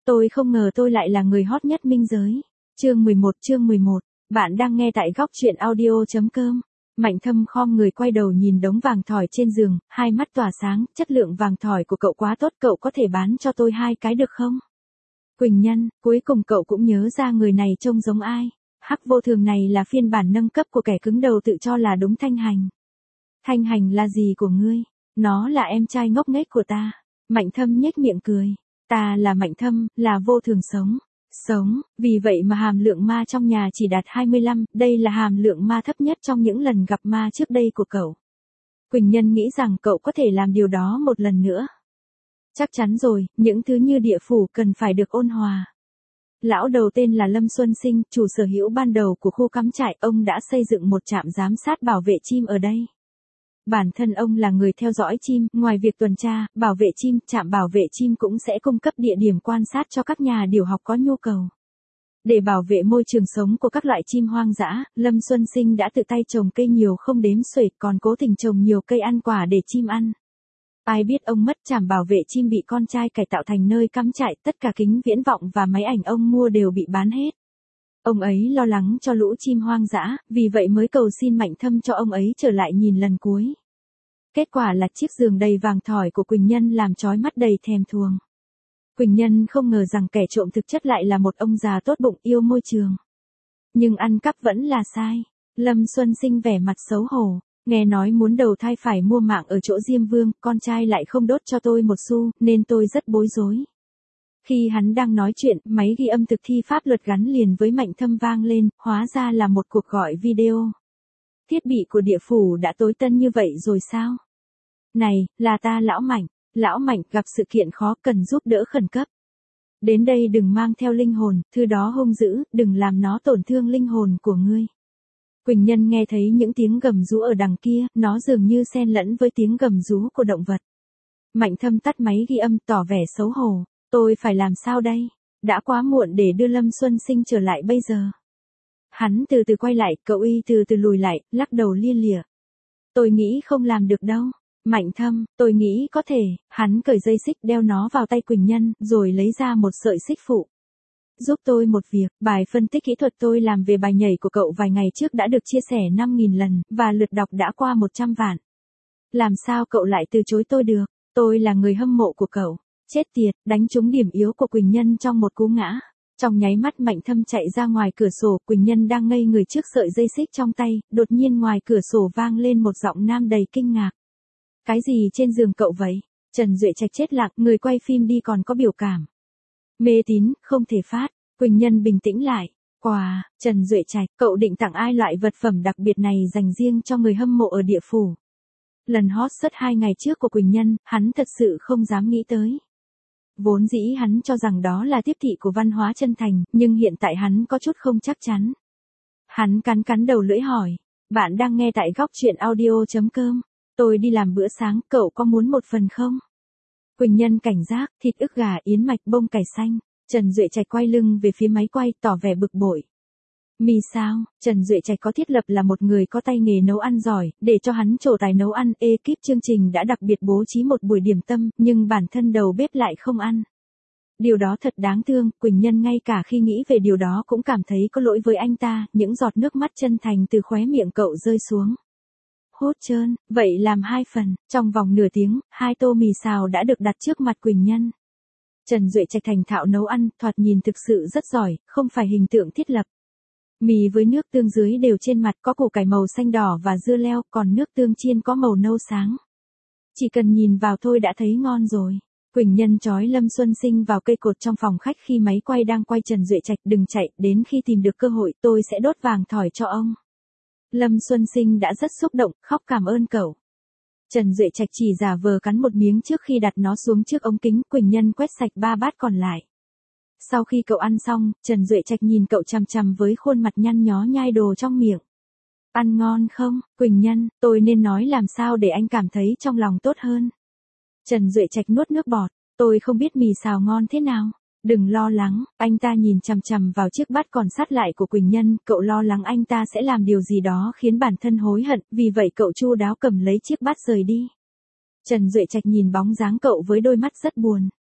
Tôi không ngờ tôi lại là người hot nhất minh giới. Chương 11. Bạn đang nghe tại góc truyện audio.com. Mạnh Thâm khom người quay đầu nhìn đống vàng thỏi trên giường, hai mắt tỏa sáng, chất lượng vàng thỏi của cậu quá tốt, cậu có thể bán cho tôi 2 cái được không? Quỳnh Nhân, cuối cùng cậu cũng nhớ ra người này trông giống ai. Hắc Vô Thường này là phiên bản nâng cấp của kẻ cứng đầu tự cho là đúng Thanh Hành. Thanh Hành là gì của ngươi? Nó là em trai ngốc nghếch của ta. Mạnh Thâm nhếch miệng cười. Ta là Mạnh Thâm, là Vô Thường sống, vì vậy mà hàm lượng ma trong nhà chỉ đạt 25, đây là hàm lượng ma thấp nhất trong những lần gặp ma trước đây của cậu. Quỳnh Nhân nghĩ rằng cậu có thể làm điều đó một lần nữa. Chắc chắn rồi, những thứ như địa phủ cần phải được ôn hòa. Lão đầu tên là Lâm Xuân Sinh, chủ sở hữu ban đầu của khu cắm trại, ông đã xây dựng một trạm giám sát bảo vệ chim ở đây. Bản thân ông là người theo dõi chim, ngoài việc tuần tra, bảo vệ chim, trạm bảo vệ chim cũng sẽ cung cấp địa điểm quan sát cho các nhà điều học có nhu cầu. Để bảo vệ môi trường sống của các loại chim hoang dã, Lâm Xuân Sinh đã tự tay trồng cây nhiều không đếm xuể, còn cố tình trồng nhiều cây ăn quả để chim ăn. Ai biết ông mất trạm bảo vệ chim bị con trai cải tạo thành nơi cắm trại, tất cả kính viễn vọng và máy ảnh ông mua đều bị bán hết. Ông ấy lo lắng cho lũ chim hoang dã, vì vậy mới cầu xin Mạnh Thâm cho ông ấy trở lại nhìn lần cuối. Kết quả là chiếc giường đầy vàng thỏi của Quỳnh Nhân làm chói mắt đầy thèm thuồng. Quỳnh Nhân không ngờ rằng kẻ trộm thực chất lại là một ông già tốt bụng yêu môi trường. Nhưng ăn cắp vẫn là sai. Lâm Xuân Sinh vẻ mặt xấu hổ. Nghe nói muốn đầu thai phải mua mạng ở chỗ Diêm Vương, con trai lại không đốt cho tôi một xu, nên tôi rất bối rối. Khi hắn đang nói chuyện, máy ghi âm thực thi pháp luật gắn liền với Mạnh Thâm vang lên, hóa ra là một cuộc gọi video. Thiết bị của địa phủ đã tối tân như vậy rồi sao? Này, là ta Lão Mạnh gặp sự kiện khó cần giúp đỡ khẩn cấp. Đến đây đừng mang theo linh hồn, thứ đó hung dữ, đừng làm nó tổn thương linh hồn của ngươi. Quỳnh Nhân nghe thấy những tiếng gầm rú ở đằng kia, nó dường như xen lẫn với tiếng gầm rú của động vật. Mạnh Thâm tắt máy ghi âm tỏ vẻ xấu hổ. Tôi phải làm sao đây? Đã quá muộn để đưa Lâm Xuân Sinh trở lại bây giờ. Hắn từ từ quay lại, cậu y từ từ lùi lại, lắc đầu lia lịa. Tôi nghĩ không làm được đâu. Mạnh Thâm, tôi nghĩ có thể. Hắn cởi dây xích đeo nó vào tay Quỳnh Nhân, rồi lấy ra một sợi xích phụ. Giúp tôi một việc, bài phân tích kỹ thuật tôi làm về bài nhảy của cậu vài ngày trước đã được chia sẻ 5.000 lần, và lượt đọc đã qua 100 vạn. Làm sao cậu lại từ chối tôi được? Tôi là người hâm mộ của cậu. Chết tiệt, đánh trúng điểm yếu của Quỳnh Nhân trong một cú ngã. Trong nháy mắt Mạnh Thâm chạy ra ngoài cửa sổ, Quỳnh Nhân đang ngây người trước sợi dây xích trong tay, đột nhiên ngoài cửa sổ vang lên một giọng nam đầy kinh ngạc. Cái gì trên giường cậu vậy? Trần Duệ Trạch chết lặng, người quay phim đi còn có biểu cảm. Mê tín, không thể phát. Quỳnh Nhân bình tĩnh lại. Quà, Trần Duệ Trạch, cậu định tặng ai loại vật phẩm đặc biệt này dành riêng cho người hâm mộ ở địa phủ? Lần hot search 2 ngày trước của Quỳnh Nhân, hắn thật sự không dám nghĩ tới. Vốn dĩ hắn cho rằng đó là tiếp thị của Văn Hóa Chân Thành, nhưng hiện tại hắn có chút không chắc chắn. Hắn cắn đầu lưỡi hỏi. Bạn đang nghe tại góc truyện audio.com. Tôi đi làm bữa sáng, cậu có muốn một phần không? Quỳnh Nhân cảnh giác, thịt ức gà, yến mạch, bông cải xanh. Trần Duệ Trạch quay lưng về phía máy quay, tỏ vẻ bực bội. Mì sao? Trần Duệ Trạch có thiết lập là một người có tay nghề nấu ăn giỏi, để cho hắn trổ tài nấu ăn, ekip chương trình đã đặc biệt bố trí một buổi điểm tâm, nhưng bản thân đầu bếp lại không ăn. Điều đó thật đáng thương, Quỳnh Nhân ngay cả khi nghĩ về điều đó cũng cảm thấy có lỗi với anh ta, những giọt nước mắt chân thành từ khóe miệng cậu rơi xuống. Hốt trơn, vậy làm 2 phần, trong vòng nửa tiếng, 2 tô mì xào đã được đặt trước mặt Quỳnh Nhân. Trần Duệ Trạch thành thạo nấu ăn, thoạt nhìn thực sự rất giỏi, không phải hình tượng thiết lập. Mì với nước tương dưới đều trên mặt, có củ cải màu xanh đỏ và dưa leo, còn nước tương chiên có màu nâu sáng. Chỉ cần nhìn vào thôi đã thấy ngon rồi. Quỳnh Nhân trói Lâm Xuân Sinh vào cây cột trong phòng khách khi máy quay đang quay. Trần Duệ Trạch, đừng chạy, đến khi tìm được cơ hội tôi sẽ đốt vàng thỏi cho ông. Lâm Xuân Sinh đã rất xúc động, khóc cảm ơn cậu. Trần Duệ Trạch chỉ giả vờ cắn một miếng trước khi đặt nó xuống trước ống kính. Quỳnh Nhân quét sạch 3 bát còn lại. Sau khi cậu ăn xong, Trần Duệ Trạch nhìn cậu chằm chằm với khuôn mặt nhăn nhó nhai đồ trong miệng. Ăn ngon không, Quỳnh Nhân, tôi nên nói làm sao để anh cảm thấy trong lòng tốt hơn. Trần Duệ Trạch nuốt nước bọt, tôi không biết mì xào ngon thế nào. Đừng lo lắng, anh ta nhìn chằm chằm vào chiếc bát còn sắt lại của Quỳnh Nhân, cậu lo lắng anh ta sẽ làm điều gì đó khiến bản thân hối hận, vì vậy cậu chu đáo cầm lấy chiếc bát rời đi. Trần Duệ Trạch nhìn bóng dáng cậu với đôi mắt rất buồn.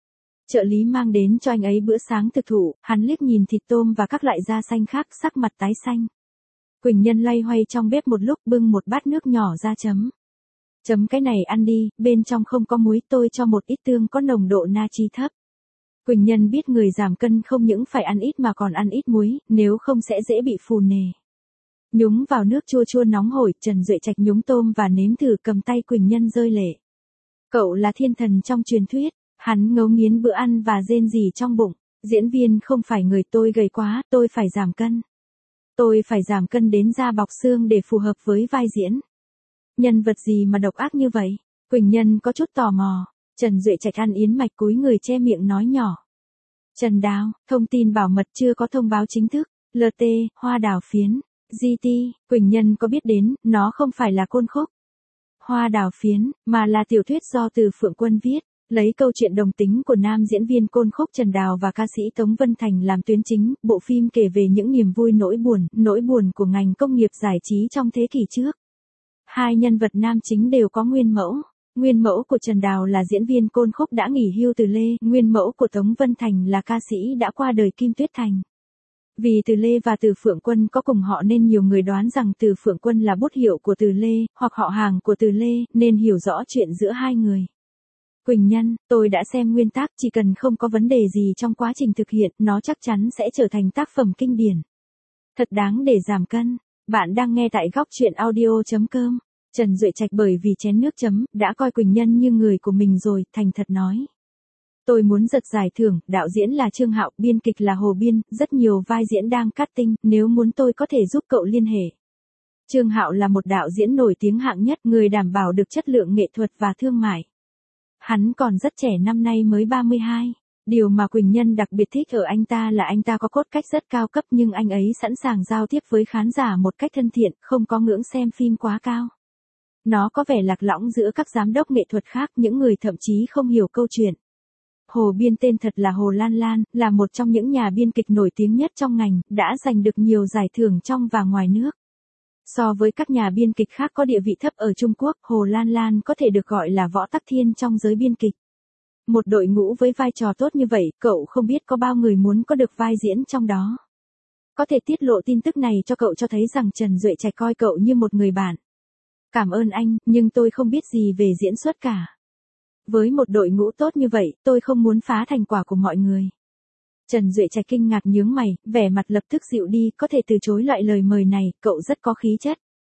Trợ lý mang đến cho anh ấy bữa sáng thực thụ, hắn liếc nhìn thịt tôm và các loại da xanh khác, sắc mặt tái xanh. Quỳnh Nhân loay hoay trong bếp một lúc, bưng một bát nước nhỏ ra chấm. Chấm cái này ăn đi, bên trong không có muối, tôi cho một ít tương có nồng độ natri thấp. Quỳnh Nhân biết người giảm cân không những phải ăn ít mà còn ăn ít muối, nếu không sẽ dễ bị phù nề. Nhúng vào nước chua chua nóng hổi, Trần Duệ Trạch nhúng tôm và nếm thử, cầm tay Quỳnh Nhân rơi lệ. Cậu là thiên thần trong truyền thuyết, hắn ngấu nghiến bữa ăn và rên rỉ trong bụng. Diễn viên không phải người, tôi gầy quá, tôi phải giảm cân. Tôi phải giảm cân đến da bọc xương để phù hợp với vai diễn. Nhân vật gì mà độc ác như vậy? Quỳnh Nhân có chút tò mò. Trần Duệ Trạch ăn yến mạch cúi người che miệng nói nhỏ. Trần Đào, thông tin bảo mật chưa có thông báo chính thức. LT, Hoa Đào Phiến. GT, Quỳnh Nhân có biết đến, nó không phải là côn khúc. Hoa Đào Phiến, mà là tiểu thuyết do Từ Phượng Quân viết. Lấy câu chuyện đồng tính của nam diễn viên côn khúc Trần Đào và ca sĩ Tống Vân Thành làm tuyến chính, bộ phim kể về những niềm vui nỗi buồn của ngành công nghiệp giải trí trong thế kỷ trước. Hai nhân vật nam chính đều có nguyên mẫu. Nguyên mẫu của Trần Đào là diễn viên côn khúc đã nghỉ hưu Từ Lê, nguyên mẫu của Tống Vân Thành là ca sĩ đã qua đời Kim Tuyết Thành. Vì Từ Lê và Từ Phượng Quân có cùng họ nên nhiều người đoán rằng Từ Phượng Quân là bút hiệu của Từ Lê, hoặc họ hàng của Từ Lê, nên hiểu rõ chuyện giữa hai người. Quỳnh Nhân, tôi đã xem nguyên tác, chỉ cần không có vấn đề gì trong quá trình thực hiện, nó chắc chắn sẽ trở thành tác phẩm kinh điển. Thật đáng để giảm cân. Bạn đang nghe tại góc truyện audio.com. Trần Duệ Trạch bởi vì chén nước chấm, đã coi Quỳnh Nhân như người của mình rồi, thành thật nói. Tôi muốn giật giải thưởng, đạo diễn là Trương Hạo, biên kịch là Hồ Biên, rất nhiều vai diễn đang casting, nếu muốn tôi có thể giúp cậu liên hệ. Trương Hạo là một đạo diễn nổi tiếng hạng nhất, người đảm bảo được chất lượng nghệ thuật và thương mại. Hắn còn rất trẻ, năm nay mới 32. Điều mà Quỳnh Nhân đặc biệt thích ở anh ta là anh ta có cốt cách rất cao cấp, nhưng anh ấy sẵn sàng giao tiếp với khán giả một cách thân thiện, không có ngưỡng xem phim quá cao. Nó có vẻ lạc lõng giữa các giám đốc nghệ thuật khác, những người thậm chí không hiểu câu chuyện. Hồ Biên tên thật là Hồ Lan Lan, là một trong những nhà biên kịch nổi tiếng nhất trong ngành, đã giành được nhiều giải thưởng trong và ngoài nước. So với các nhà biên kịch khác có địa vị thấp ở Trung Quốc, Hồ Lan Lan có thể được gọi là Võ Tắc Thiên trong giới biên kịch. Một đội ngũ với vai trò tốt như vậy, cậu không biết có bao người muốn có được vai diễn trong đó. Có thể tiết lộ tin tức này cho cậu cho thấy rằng Trần Duệ Trạch coi cậu như một người bạn. Cảm ơn anh, nhưng tôi không biết gì về diễn xuất cả. Với một đội ngũ tốt như vậy, tôi không muốn phá thành quả của mọi người. Trần Duệ Trạch kinh ngạc nhướng mày, vẻ mặt lập tức dịu đi, có thể từ chối loại lời mời này, cậu rất có khí chất.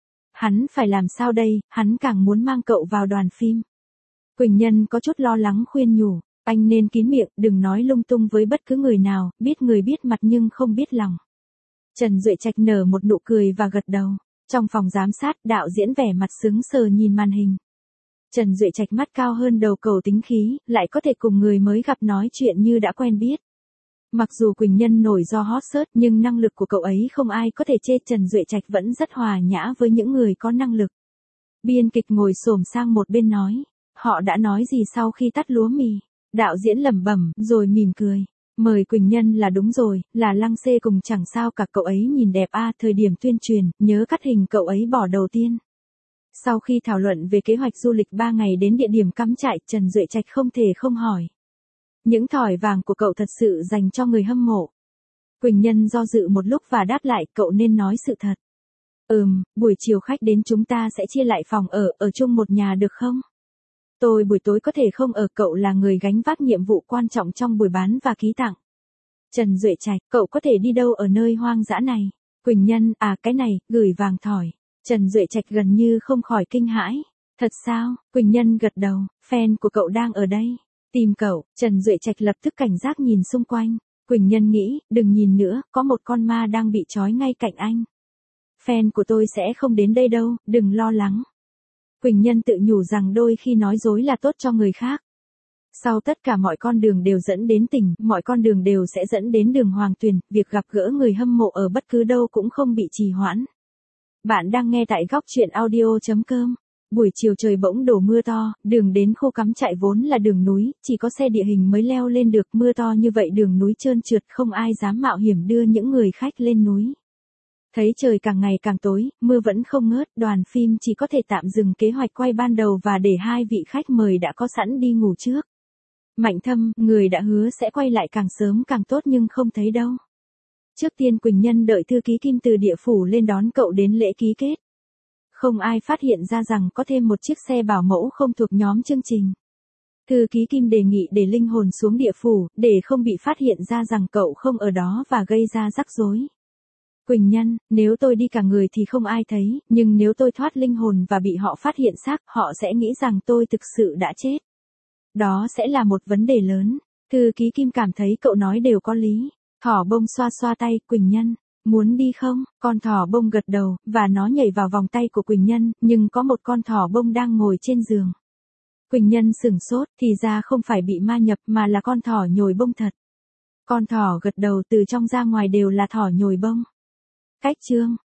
Hắn phải làm sao đây, hắn càng muốn mang cậu vào đoàn phim. Quỳnh Nhân có chút lo lắng khuyên nhủ, anh nên kín miệng, đừng nói lung tung với bất cứ người nào, biết người biết mặt nhưng không biết lòng. Trần Duệ Trạch nở một nụ cười và gật đầu. Trong phòng giám sát, đạo diễn vẻ mặt sững sờ nhìn màn hình. Trần Duệ Trạch mắt cao hơn đầu cầu tính khí, lại có thể cùng người mới gặp nói chuyện như đã quen biết. Mặc dù Quỳnh Nhân nổi do hot search, nhưng năng lực của cậu ấy không ai có thể chê. Trần Duệ Trạch vẫn rất hòa nhã với những người có năng lực. Biên kịch ngồi xổm sang một bên nói, họ đã nói gì sau khi tắt lúa mì? Đạo diễn lẩm bẩm, rồi mỉm cười. Mời Quỳnh Nhân là đúng rồi, là Lăng Xê cùng chẳng sao cả, cậu ấy nhìn đẹp thời điểm tuyên truyền, nhớ cắt hình cậu ấy bỏ đầu tiên. Sau khi thảo luận về kế hoạch du lịch 3 ngày đến địa điểm cắm trại, Trần Duệ Trạch không thể không hỏi. Những thỏi vàng của cậu thật sự dành cho người hâm mộ. Quỳnh Nhân do dự một lúc và đáp lại, cậu nên nói sự thật. Buổi chiều khách đến chúng ta sẽ chia lại phòng ở chung một nhà được không? Tôi buổi tối có thể không ở, cậu là người gánh vác nhiệm vụ quan trọng trong buổi bán và ký tặng. Trần Duệ Trạch, cậu có thể đi đâu ở nơi hoang dã này? Quỳnh Nhân, cái này, gửi vàng thỏi. Trần Duệ Trạch gần như không khỏi kinh hãi. Thật sao? Quỳnh Nhân gật đầu, fan của cậu đang ở đây. Tìm cậu, Trần Duệ Trạch lập tức cảnh giác nhìn xung quanh. Quỳnh Nhân nghĩ, đừng nhìn nữa, có một con ma đang bị trói ngay cạnh anh. Fan của tôi sẽ không đến đây đâu, đừng lo lắng. Quỳnh Nhân tự nhủ rằng đôi khi nói dối là tốt cho người khác. Sau tất cả mọi con đường đều dẫn đến tỉnh, mọi con đường đều sẽ dẫn đến đường Hoàng Tuyền, việc gặp gỡ người hâm mộ ở bất cứ đâu cũng không bị trì hoãn. Bạn đang nghe tại góc truyện audio.com. Buổi chiều trời bỗng đổ mưa to, đường đến khu cắm trại vốn là đường núi, chỉ có xe địa hình mới leo lên được, mưa to như vậy đường núi trơn trượt, không ai dám mạo hiểm đưa những người khách lên núi. Thấy trời càng ngày càng tối, mưa vẫn không ngớt, đoàn phim chỉ có thể tạm dừng kế hoạch quay ban đầu và để hai vị khách mời đã có sẵn đi ngủ trước. Mạnh Thâm, người đã hứa sẽ quay lại càng sớm càng tốt nhưng không thấy đâu. Trước tiên Quỳnh Nhân đợi thư ký Kim từ địa phủ lên đón cậu đến lễ ký kết. Không ai phát hiện ra rằng có thêm một chiếc xe bảo mẫu không thuộc nhóm chương trình. Thư ký Kim đề nghị để linh hồn xuống địa phủ, để không bị phát hiện ra rằng cậu không ở đó và gây ra rắc rối. Quỳnh Nhân, nếu tôi đi cả người thì không ai thấy, nhưng nếu tôi thoát linh hồn và bị họ phát hiện xác, họ sẽ nghĩ rằng tôi thực sự đã chết. Đó sẽ là một vấn đề lớn. Thư ký Kim cảm thấy cậu nói đều có lý. Thỏ bông xoa xoa tay, Quỳnh Nhân, muốn đi không? Con thỏ bông gật đầu, và nó nhảy vào vòng tay của Quỳnh Nhân, nhưng có một con thỏ bông đang ngồi trên giường. Quỳnh Nhân sửng sốt, thì ra không phải bị ma nhập mà là con thỏ nhồi bông thật. Con thỏ gật đầu, từ trong ra ngoài đều là thỏ nhồi bông. Cách chương